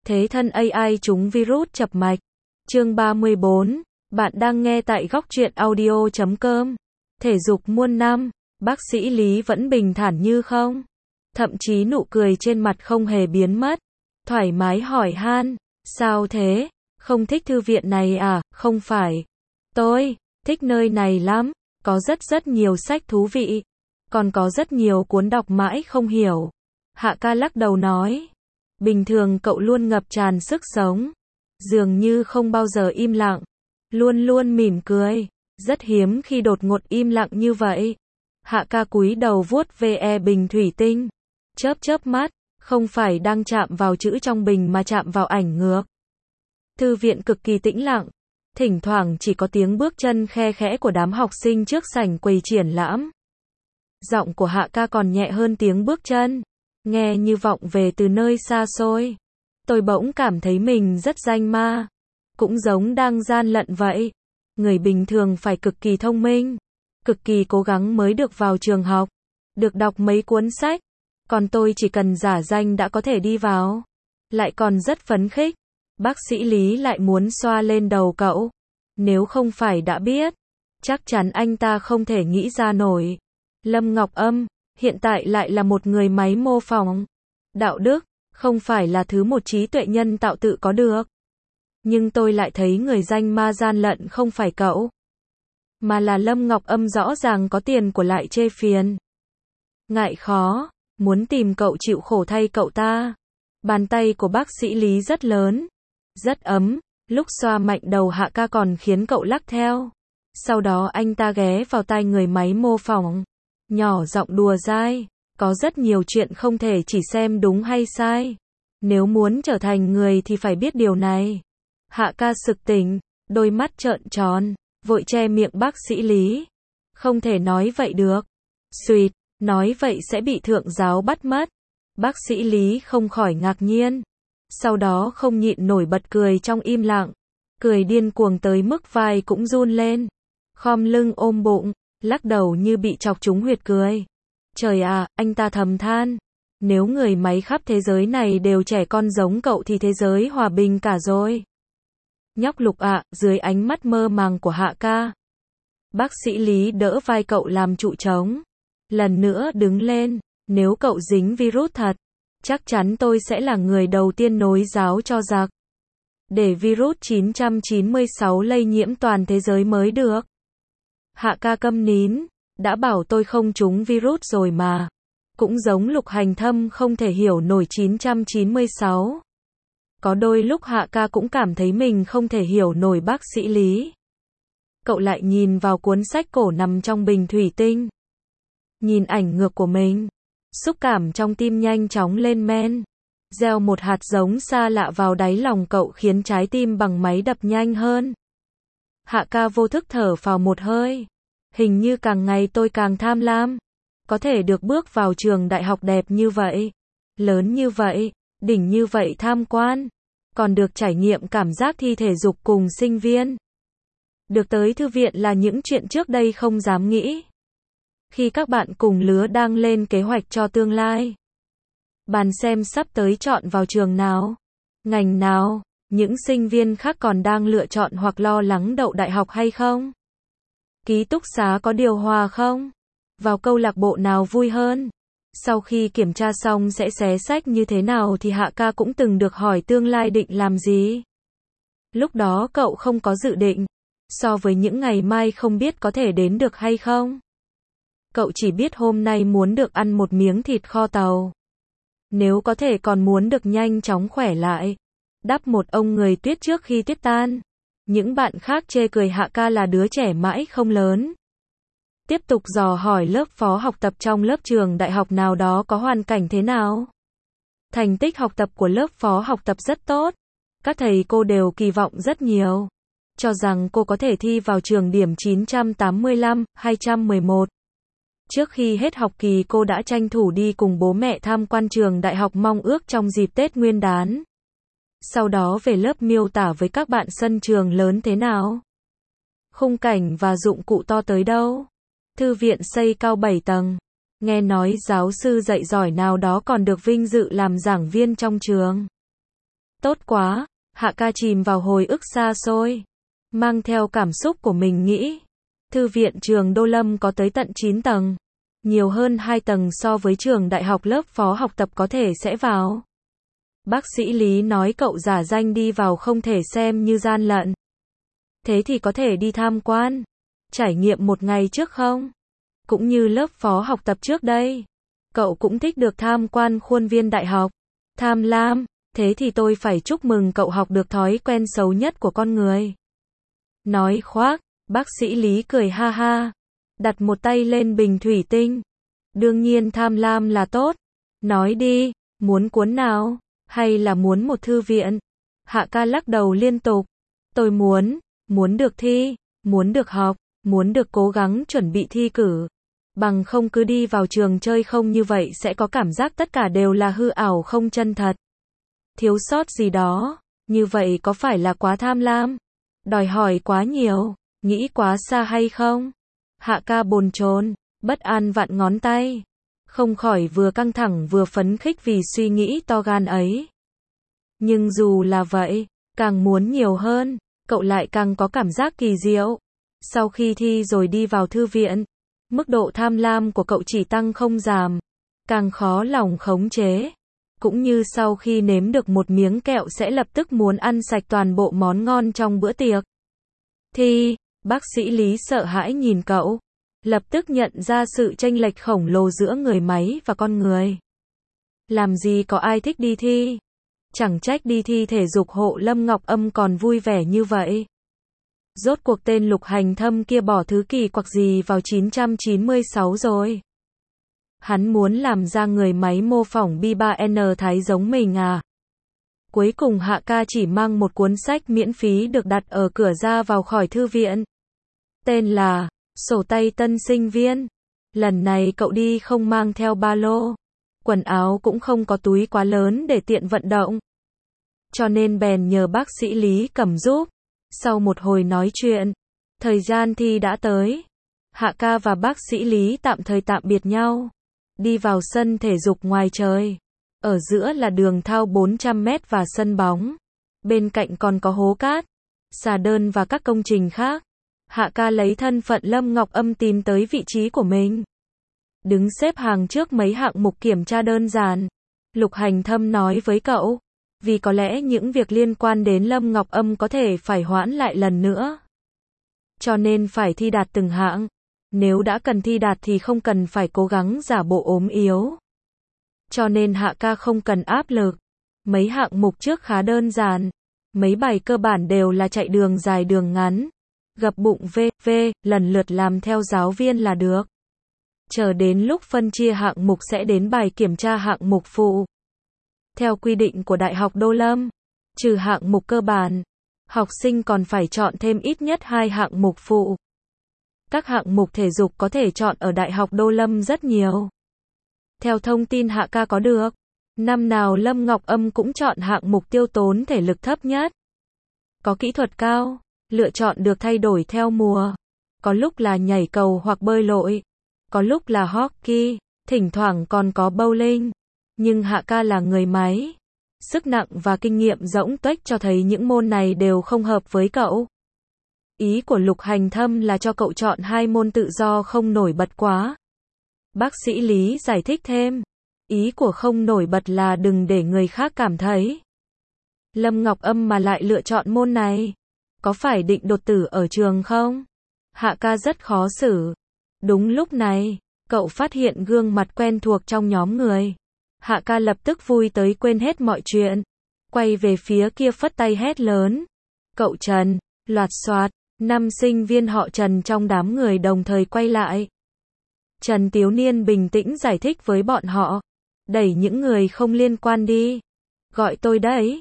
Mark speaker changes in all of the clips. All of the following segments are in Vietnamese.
Speaker 1: Thế thân AI trúng virus chập mạch. Chương 34, bạn đang nghe tại góc truyện audio.com. Thể dục muôn năm, bác sĩ Lý vẫn bình thản như không. Thậm chí nụ cười trên mặt không hề biến mất. Thoải mái hỏi han, sao thế? Không thích thư viện này à? Không phải. Tôi thích nơi này lắm, có rất nhiều sách thú vị. Còn có rất nhiều cuốn đọc mãi không hiểu. Hạ ca lắc đầu nói. Bình thường cậu luôn ngập tràn sức sống. Dường như không bao giờ im lặng. Luôn luôn mỉm cười. Rất hiếm khi đột ngột im lặng như vậy. Hạ ca cúi đầu vuốt ve bình thủy tinh. Chớp mắt, không phải đang chạm vào chữ trong bình mà chạm vào ảnh ngược. Thư viện cực kỳ tĩnh lặng. Thỉnh thoảng chỉ có tiếng bước chân khe khẽ của đám học sinh trước sảnh quầy triển lãm. Giọng của Hạ ca còn nhẹ hơn tiếng bước chân. Nghe như vọng về từ nơi xa xôi. Tôi bỗng cảm thấy mình rất danh ma. Cũng giống đang gian lận vậy. Người bình thường phải cực kỳ thông minh. Cực kỳ cố gắng mới được vào trường học. Được đọc mấy cuốn sách. Còn tôi chỉ cần giả danh đã có thể đi vào. Lại còn rất phấn khích. Bác sĩ Lý lại muốn xoa lên đầu cậu. Nếu không phải đã biết, chắc chắn anh ta không thể nghĩ ra nổi. Lâm Ngọc Âm, hiện tại lại là một người máy mô phỏng. Đạo đức, không phải là thứ một trí tuệ nhân tạo tự có được. Nhưng tôi lại thấy người danh ma gian lận không phải cậu. Mà là Lâm Ngọc Âm rõ ràng có tiền của lại chê phiền. Ngại khó, muốn tìm cậu chịu khổ thay cậu ta. Bàn tay của bác sĩ Lý rất lớn, rất ấm, lúc xoa mạnh đầu Hạ ca còn khiến cậu lắc theo. Sau đó anh ta ghé vào tai người máy mô phỏng. Nhỏ giọng đùa dai, có rất nhiều chuyện không thể chỉ xem đúng hay sai. Nếu muốn trở thành người thì phải biết điều này. Hạ ca sực tỉnh, đôi mắt trợn tròn, vội che miệng bác sĩ Lý. Không thể nói vậy được. Xuyệt, nói vậy sẽ bị thượng giáo bắt mất. Bác sĩ Lý không khỏi ngạc nhiên. Sau đó không nhịn nổi bật cười trong im lặng. Cười điên cuồng tới mức vai cũng run lên. Khom lưng ôm bụng, lắc đầu như bị chọc trúng huyệt cười. Trời à, anh ta thầm than. Nếu người máy khắp thế giới này đều trẻ con giống cậu thì thế giới hòa bình cả rồi. Nhóc Lục ạ, dưới ánh mắt mơ màng của Hạ ca. Bác sĩ Lý đỡ vai cậu làm trụ trống. Lần nữa đứng lên, nếu cậu dính virus thật, chắc chắn tôi sẽ là người đầu tiên nối giáo cho giặc. Để virus 996 lây nhiễm toàn thế giới mới được. Hạ ca câm nín, đã bảo tôi không trúng virus rồi mà. Cũng giống Lục Hành Thâm không thể hiểu nổi 996. Có đôi lúc Hạ ca cũng cảm thấy mình không thể hiểu nổi bác sĩ Lý. Cậu lại nhìn vào cuốn sách cổ nằm trong bình thủy tinh. Nhìn ảnh ngược của mình. Xúc cảm trong tim nhanh chóng lên men. Gieo một hạt giống xa lạ vào đáy lòng cậu khiến trái tim bằng máy đập nhanh hơn. Hạ ca vô thức thở phào một hơi. Hình như càng ngày tôi càng tham lam. Có thể được bước vào trường đại học đẹp như vậy. Lớn như vậy, đỉnh như vậy tham quan. Còn được trải nghiệm cảm giác thi thể dục cùng sinh viên. Được tới thư viện là những chuyện trước đây không dám nghĩ. Khi các bạn cùng lứa đang lên kế hoạch cho tương lai. Bàn xem sắp tới chọn vào trường nào, ngành nào, những sinh viên khác còn đang lựa chọn hoặc lo lắng đậu đại học hay không? Ký túc xá có điều hòa không? Vào câu lạc bộ nào vui hơn? Sau khi kiểm tra xong sẽ xé sách như thế nào thì Hạ ca cũng từng được hỏi tương lai định làm gì. Lúc đó cậu không có dự định. So với những ngày mai không biết có thể đến được hay không. Cậu chỉ biết hôm nay muốn được ăn một miếng thịt kho tàu. Nếu có thể còn muốn được nhanh chóng khỏe lại. Đắp một ông người tuyết trước khi tuyết tan. Những bạn khác chê cười Hạ ca là đứa trẻ mãi không lớn. Tiếp tục dò hỏi lớp phó học tập trong lớp trường đại học nào đó có hoàn cảnh thế nào. Thành tích học tập của lớp phó học tập rất tốt. Các thầy cô đều kỳ vọng rất nhiều. Cho rằng cô có thể thi vào trường điểm 985, 211. Trước khi hết học kỳ cô đã tranh thủ đi cùng bố mẹ tham quan trường đại học mong ước trong dịp Tết Nguyên đán. Sau đó về lớp miêu tả với các bạn sân trường lớn thế nào. Khung cảnh và dụng cụ to tới đâu. Thư viện xây cao 7 tầng. Nghe nói giáo sư dạy giỏi nào đó còn được vinh dự làm giảng viên trong trường. Tốt quá, Hạ ca chìm vào hồi ức xa xôi. Mang theo cảm xúc của mình nghĩ. Thư viện trường Đô Lâm có tới tận 9 tầng. Nhiều hơn 2 tầng so với trường đại học lớp phó học tập có thể sẽ vào. Bác sĩ Lý nói cậu giả danh đi vào không thể xem như gian lận. Thế thì có thể đi tham quan. Trải nghiệm một ngày trước không? Cũng như lớp phó học tập trước đây. Cậu cũng thích được tham quan khuôn viên đại học. Tham lam, thế thì tôi phải chúc mừng cậu học được thói quen xấu nhất của con người. Nói khoác, bác sĩ Lý cười ha ha. Đặt một tay lên bình thủy tinh. Đương nhiên tham lam là tốt. Nói đi, muốn cuốn nào? Hay là muốn một thư viện? Hạ ca lắc đầu liên tục. Tôi muốn được thi, muốn được học, muốn được cố gắng chuẩn bị thi cử. Bằng không cứ đi vào trường chơi không như vậy sẽ có cảm giác tất cả đều là hư ảo không chân thật. Thiếu sót gì đó, như vậy có phải là quá tham lam? Đòi hỏi quá nhiều, nghĩ quá xa hay không? Hạ ca bồn chồn, bất an vặn ngón tay. Không khỏi vừa căng thẳng vừa phấn khích vì suy nghĩ to gan ấy. Nhưng dù là vậy, càng muốn nhiều hơn, cậu lại càng có cảm giác kỳ diệu. Sau khi thi rồi đi vào thư viện, mức độ tham lam của cậu chỉ tăng không giảm, càng khó lòng khống chế. Cũng như sau khi nếm được một miếng kẹo sẽ lập tức muốn ăn sạch toàn bộ món ngon trong bữa tiệc. Thi, bác sĩ Lý sợ hãi nhìn cậu, lập tức nhận ra sự chênh lệch khổng lồ giữa người máy và con người. Làm gì có ai thích đi thi? Chẳng trách đi thi thể dục hộ Lâm Ngọc Âm còn vui vẻ như vậy. Rốt cuộc tên Lục Hành Thâm kia bỏ thứ kỳ quặc gì vào 996 rồi. Hắn muốn làm ra người máy mô phỏng B3N Thái giống mình à? Cuối cùng Hạ ca chỉ mang một cuốn sách miễn phí được đặt ở cửa ra vào khỏi thư viện. Tên là Sổ tay tân sinh viên. Lần này cậu đi không mang theo ba lô. Quần áo cũng không có túi quá lớn để tiện vận động. Cho nên bèn nhờ bác sĩ Lý cầm giúp. Sau một hồi nói chuyện, thời gian thi đã tới. Hạ ca và bác sĩ Lý tạm thời tạm biệt nhau. Đi vào sân thể dục ngoài trời. Ở giữa là đường thao 400 mét và sân bóng. Bên cạnh còn có hố cát, xà đơn và các công trình khác. Hạ ca lấy thân phận Lâm Ngọc Âm tìm tới vị trí của mình. Đứng xếp hàng trước mấy hạng mục kiểm tra đơn giản. Lục Hành Thâm nói với cậu. Vì có lẽ những việc liên quan đến Lâm Ngọc Âm có thể phải hoãn lại lần nữa. Cho nên phải thi đạt từng hạng. Nếu đã cần thi đạt thì không cần phải cố gắng giả bộ ốm yếu. Cho nên Hạ ca không cần áp lực. Mấy hạng mục trước khá đơn giản. Mấy bài cơ bản đều là chạy đường dài đường ngắn. Gập bụng v, lần lượt làm theo giáo viên là được. Chờ đến lúc phân chia hạng mục sẽ đến bài kiểm tra hạng mục phụ. Theo quy định của Đại học Đô Lâm, trừ hạng mục cơ bản, học sinh còn phải chọn thêm ít nhất 2 hạng mục phụ. Các hạng mục thể dục có thể chọn ở Đại học Đô Lâm rất nhiều. Theo thông tin Hạ ca có được, năm nào Lâm Ngọc Âm cũng chọn hạng mục tiêu tốn thể lực thấp nhất. Có kỹ thuật cao, lựa chọn được thay đổi theo mùa. Có lúc là nhảy cầu hoặc bơi lội, có lúc là hockey, thỉnh thoảng còn có bowling. Nhưng Hạ ca là người máy. Sức nặng và kinh nghiệm rỗng tuếch cho thấy những môn này đều không hợp với cậu. Ý của Lục Hành Thâm là cho cậu chọn 2 môn tự do không nổi bật quá. Bác sĩ Lý giải thích thêm. Ý của không nổi bật là đừng để người khác cảm thấy Lâm Ngọc Âm mà lại lựa chọn môn này. Có phải định đột tử ở trường không? Hạ ca rất khó xử. Đúng lúc này, cậu phát hiện gương mặt quen thuộc trong nhóm người. Hạ ca lập tức vui tới quên hết mọi chuyện. Quay về phía kia phất tay hét lớn. Cậu Trần, loạt xoạt, 5 sinh viên họ Trần trong đám người đồng thời quay lại. Trần Tiếu Niên bình tĩnh giải thích với bọn họ. Đẩy những người không liên quan đi. Gọi tôi đấy.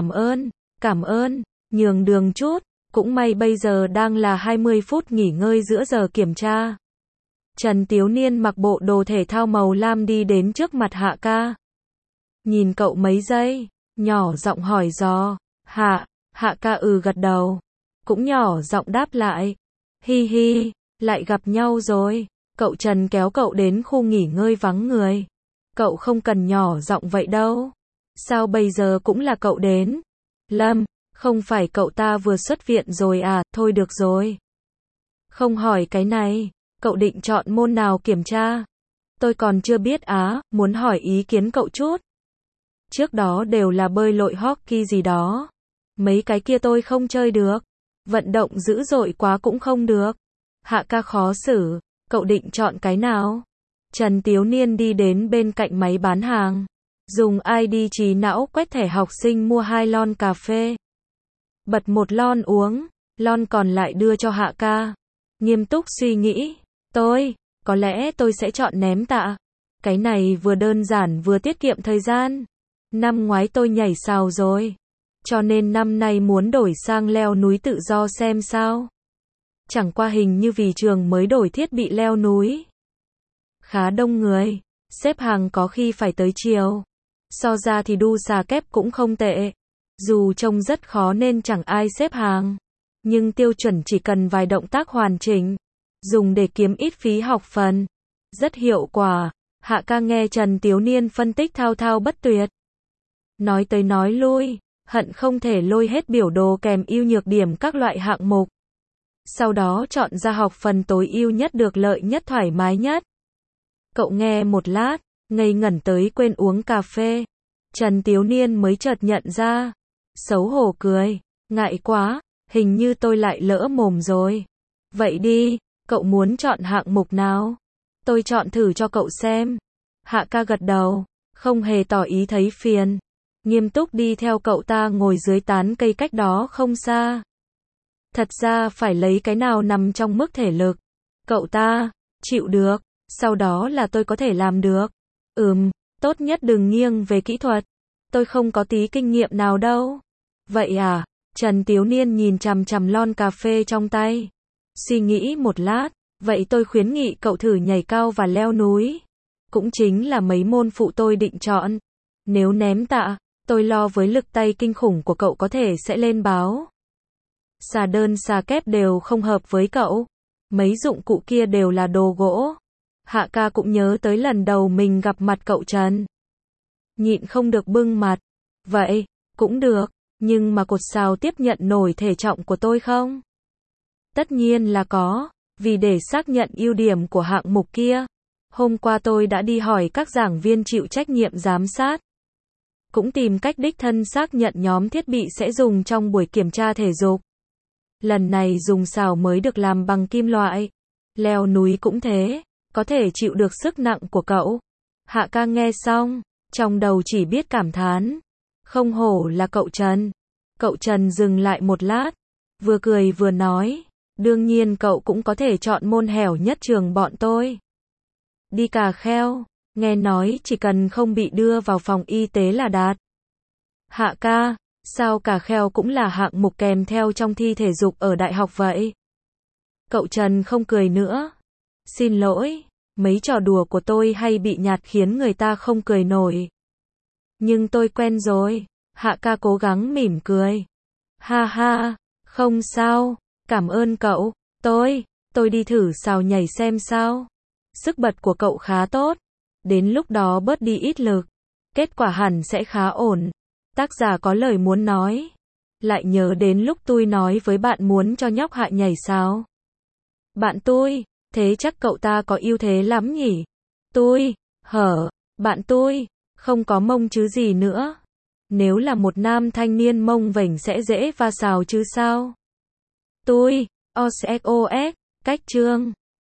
Speaker 1: Cảm ơn, nhường đường chút. Cũng may bây giờ đang là 20 phút nghỉ ngơi giữa giờ kiểm tra. Trần Tiếu Niên mặc bộ đồ thể thao màu lam đi đến trước mặt Hạ ca. Nhìn cậu mấy giây, nhỏ giọng hỏi dò. Hạ ca gật đầu. Cũng nhỏ giọng đáp lại. Hi hi, lại gặp nhau rồi. Cậu Trần kéo cậu đến khu nghỉ ngơi vắng người. Cậu không cần nhỏ giọng vậy đâu. Sao bây giờ cũng là cậu đến? Lâm, không phải cậu ta vừa xuất viện rồi à, thôi được rồi. Không hỏi cái này, cậu định chọn môn nào kiểm tra? Tôi còn chưa biết á, muốn hỏi ý kiến cậu chút. Trước đó đều là bơi lội hockey gì đó. Mấy cái kia tôi không chơi được. Vận động dữ dội quá cũng không được. Hạ ca khó xử, cậu định chọn cái nào? Trần Tiếu Niên đi đến bên cạnh máy bán hàng. Dùng ID trí não quét thẻ học sinh mua 2 lon cà phê. Bật một lon uống, lon còn lại đưa cho Hạ ca. Nghiêm túc suy nghĩ, có lẽ tôi sẽ chọn ném tạ. Cái này vừa đơn giản vừa tiết kiệm thời gian. Năm ngoái tôi nhảy sào rồi. Cho nên năm nay muốn đổi sang leo núi tự do xem sao. Chẳng qua hình như vì trường mới đổi thiết bị leo núi. Khá đông người, xếp hàng có khi phải tới chiều. So ra thì đu xà kép cũng không tệ. Dù trông rất khó nên chẳng ai xếp hàng. Nhưng tiêu chuẩn chỉ cần vài động tác hoàn chỉnh. Dùng để kiếm ít phí học phần. Rất hiệu quả. Hạ ca nghe Trần Tiếu Niên phân tích thao thao bất tuyệt. Nói tới nói lui, hận không thể lôi hết biểu đồ kèm ưu nhược điểm các loại hạng mục. Sau đó chọn ra học phần tối ưu nhất được lợi nhất thoải mái nhất. Cậu nghe một lát, ngây ngẩn tới quên uống cà phê. Trần Tiếu Niên mới chợt nhận ra. Xấu hổ cười, ngại quá, hình như tôi lại lỡ mồm rồi. Vậy đi, cậu muốn chọn hạng mục nào? Tôi chọn thử cho cậu xem. Hạ ca gật đầu, không hề tỏ ý thấy phiền. Nghiêm túc đi theo cậu ta ngồi dưới tán cây cách đó không xa. Thật ra phải lấy cái nào nằm trong mức thể lực. Cậu ta, chịu được, sau đó là tôi có thể làm được. Tốt nhất đừng nghiêng về kỹ thuật. Tôi không có tí kinh nghiệm nào đâu. Vậy à? Trần Tiếu Niên nhìn chằm chằm lon cà phê trong tay. Suy nghĩ một lát, vậy tôi khuyến nghị cậu thử nhảy cao và leo núi. Cũng chính là mấy môn phụ tôi định chọn. Nếu ném tạ, tôi lo với lực tay kinh khủng của cậu có thể sẽ lên báo. Xà đơn xà kép đều không hợp với cậu. Mấy dụng cụ kia đều là đồ gỗ. Hạ ca cũng nhớ tới lần đầu mình gặp mặt cậu Trần. Nhịn không được bưng mặt. Vậy, cũng được, nhưng mà cột sào tiếp nhận nổi thể trọng của tôi không? Tất nhiên là có, vì để xác nhận ưu điểm của hạng mục kia. Hôm qua tôi đã đi hỏi các giảng viên chịu trách nhiệm giám sát. Cũng tìm cách đích thân xác nhận nhóm thiết bị sẽ dùng trong buổi kiểm tra thể dục. Lần này dùng sào mới được làm bằng kim loại. Leo núi cũng thế, có thể chịu được sức nặng của cậu. Hạ ca nghe xong, trong đầu chỉ biết cảm thán. Không hổ là cậu Trần. Cậu Trần dừng lại một lát, vừa cười vừa nói, đương nhiên cậu cũng có thể chọn môn hẻo nhất trường bọn tôi. Đi cà kheo, nghe nói chỉ cần không bị đưa vào phòng y tế là đạt. Hạ ca, sao cà kheo cũng là hạng mục kèm theo trong thi thể dục ở đại học vậy? Cậu Trần không cười nữa. Xin lỗi, mấy trò đùa của tôi hay bị nhạt khiến người ta không cười nổi. Nhưng tôi quen rồi. Hạ ca cố gắng mỉm cười. Ha ha, không sao, cảm ơn cậu. Tôi đi thử sào nhảy xem sao. Sức bật của cậu khá tốt. Đến lúc đó bớt đi ít lực. Kết quả hẳn sẽ khá ổn. Tác giả có lời muốn nói. Lại nhớ đến lúc tôi nói với bạn muốn cho nhóc Hạ nhảy sào. Bạn tôi, thế chắc cậu ta có ưu thế lắm nhỉ? Bạn tôi, không có mông chứ gì nữa. Nếu là một nam thanh niên mông vểnh sẽ dễ va sào chứ sao? OSXOS, cách chương.